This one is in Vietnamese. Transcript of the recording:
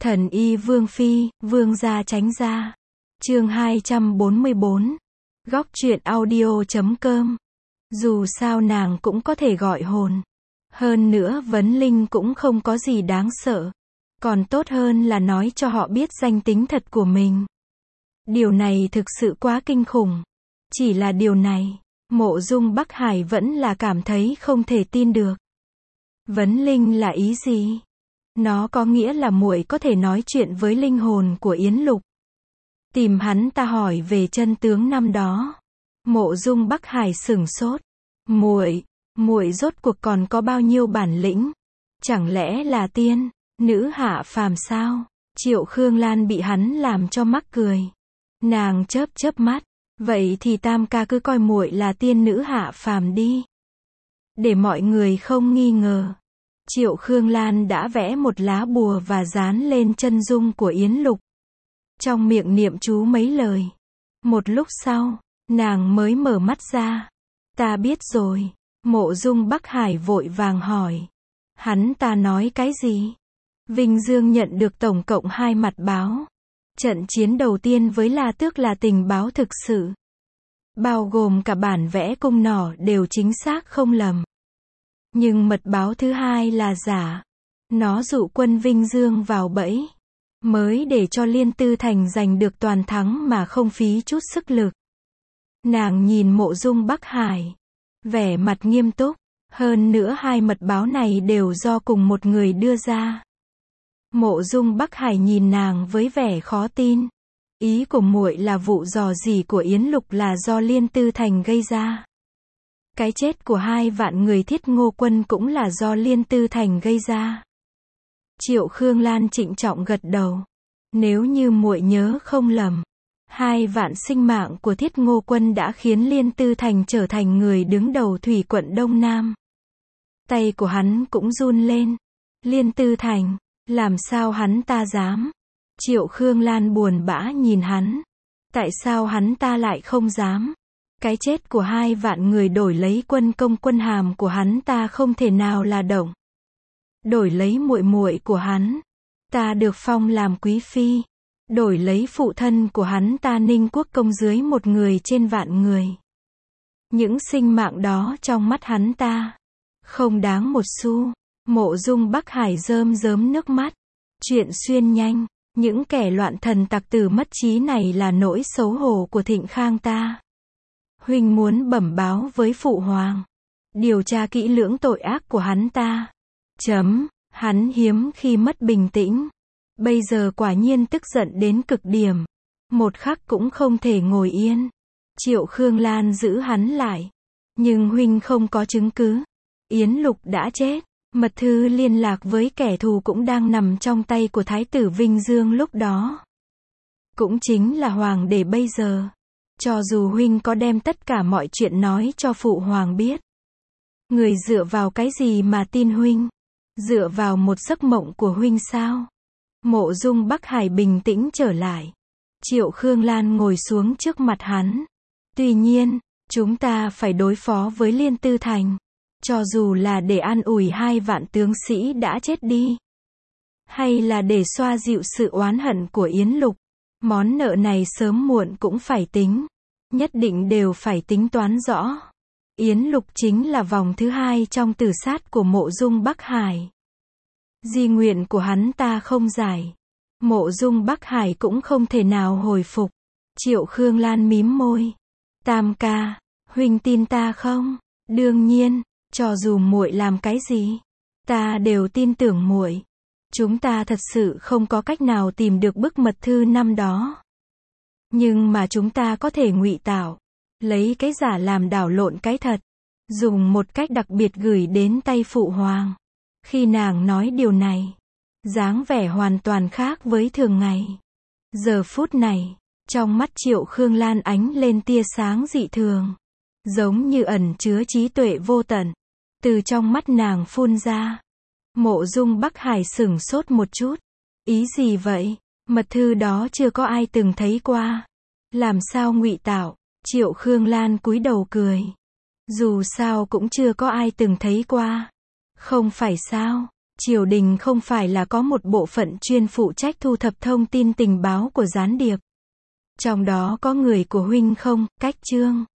Thần y Vương Phi, Vương gia tránh ra. Chương 244. Góc truyện audio.com. Dù sao nàng cũng có thể gọi hồn. Hơn nữa vấn linh cũng không có gì đáng sợ. Còn tốt hơn là nói cho họ biết danh tính thật của mình. Điều này thực sự quá kinh khủng. Chỉ là điều này, Mộ Dung Bắc Hải vẫn là cảm thấy không thể tin được. Vấn linh là ý gì? Nó có nghĩa là muội có thể nói chuyện với linh hồn của Yến Lục. Tìm hắn ta hỏi về chân tướng năm đó. Mộ Dung Bắc Hải sửng sốt. Muội rốt cuộc còn có bao nhiêu bản lĩnh? Chẳng lẽ là tiên, nữ hạ phàm sao? Triệu Khương Lan bị hắn làm cho mắc cười. Nàng chớp chớp mắt. Vậy thì tam ca cứ coi muội là tiên nữ hạ phàm đi. Để mọi người không nghi ngờ. Triệu Khương Lan đã vẽ một lá bùa và dán lên chân dung của Yến Lục. Trong miệng niệm chú mấy lời. Một lúc sau, nàng mới mở mắt ra. Ta biết rồi. Mộ Dung Bắc Hải vội vàng hỏi. Hắn ta nói cái gì? Vinh Dương nhận được tổng cộng 2 mặt báo. Trận chiến đầu tiên với La Tước là tình báo thực sự. Bao gồm cả bản vẽ cung nỏ đều chính xác không lầm. Nhưng mật báo thứ hai là giả. Nó dụ quân Vinh Dương vào bẫy. Mới để cho Liên Tư Thành giành được toàn thắng mà không phí chút sức lực. Nàng nhìn Mộ Dung Bắc Hải. Vẻ mặt nghiêm túc. Hơn nữa 2 mật báo này đều do cùng một người đưa ra. Mộ Dung Bắc Hải nhìn nàng với vẻ khó tin. Ý của muội là vụ dò dỉ của Yến Lục là do Liên Tư Thành gây ra. Cái chết của 2 vạn người Thiết Ngô quân cũng là do Liên Tư Thành gây ra. Triệu Khương Lan trịnh trọng gật đầu. Nếu như muội nhớ không lầm, 2 vạn sinh mạng của Thiết Ngô quân đã khiến Liên Tư Thành trở thành người đứng đầu thủy quận Đông Nam. Tay của hắn cũng run lên. Liên Tư Thành, làm sao hắn ta dám? Triệu Khương Lan buồn bã nhìn hắn. Tại sao hắn ta lại không dám? Cái chết của 2 vạn người đổi lấy quân công quân hàm của hắn ta không thể nào là động. Đổi lấy muội của hắn, ta được phong làm quý phi. Đổi lấy phụ thân của hắn ta Ninh Quốc công dưới 1 người trên vạn người. Những sinh mạng đó trong mắt hắn ta không đáng một xu. Mộ Dung Bắc Hải rơm rớm nước mắt. Chuyện xuyên nhanh. Những kẻ loạn thần tặc tử mất trí này là nỗi xấu hổ của Thịnh Khang ta. Huynh muốn bẩm báo với phụ hoàng. Điều tra kỹ lưỡng tội ác của hắn ta. Hắn hiếm khi mất bình tĩnh. Bây giờ quả nhiên tức giận đến cực điểm. Một khắc cũng không thể ngồi yên. Triệu Khương Lan giữ hắn lại. Nhưng huynh không có chứng cứ. Yến Lục đã chết. Mật thư liên lạc với kẻ thù cũng đang nằm trong tay của Thái tử Vinh Dương lúc đó. Cũng chính là hoàng đế bây giờ. Cho dù huynh có đem tất cả mọi chuyện nói cho phụ hoàng biết. Người dựa vào cái gì mà tin huynh? Dựa vào một giấc mộng của huynh sao? Mộ Dung Bắc Hải bình tĩnh trở lại. Triệu Khương Lan ngồi xuống trước mặt hắn. Tuy nhiên, chúng ta phải đối phó với Liên Tư Thành. Cho dù là để an ủi 2 vạn tướng sĩ đã chết đi. Hay là để xoa dịu sự oán hận của Yến Lục. Món nợ này sớm muộn cũng phải tính. Nhất định đều phải tính toán rõ. Yến Lục chính là vòng thứ 2 trong tử sát của Mộ Dung Bắc Hải. Di nguyện của hắn ta không giải. Mộ Dung Bắc Hải cũng không thể nào hồi phục. Triệu Khương Lan mím môi. Tam ca, huynh tin ta không? Đương nhiên, cho dù muội làm cái gì, ta đều tin tưởng muội. Chúng ta thật sự không có cách nào tìm được bức mật thư năm đó. Nhưng mà chúng ta có thể ngụy tạo, lấy cái giả làm đảo lộn cái thật, dùng một cách đặc biệt gửi đến tay phụ hoàng. Khi nàng nói điều này, dáng vẻ hoàn toàn khác với thường ngày. Giờ phút này, trong mắt Triệu Khương Lan ánh lên tia sáng dị thường, giống như ẩn chứa trí tuệ vô tận. Từ trong mắt nàng phun ra. Mộ Dung Bắc Hải sửng sốt một chút. Ý gì vậy? Mật thư đó chưa có ai từng thấy qua. Làm sao ngụy tạo? Triệu Khương Lan cúi đầu cười. Dù sao cũng chưa có ai từng thấy qua. Không phải sao? Triều đình không phải là có một bộ phận chuyên phụ trách thu thập thông tin tình báo của gián điệp. Trong đó có người của huynh không, Cách Chương.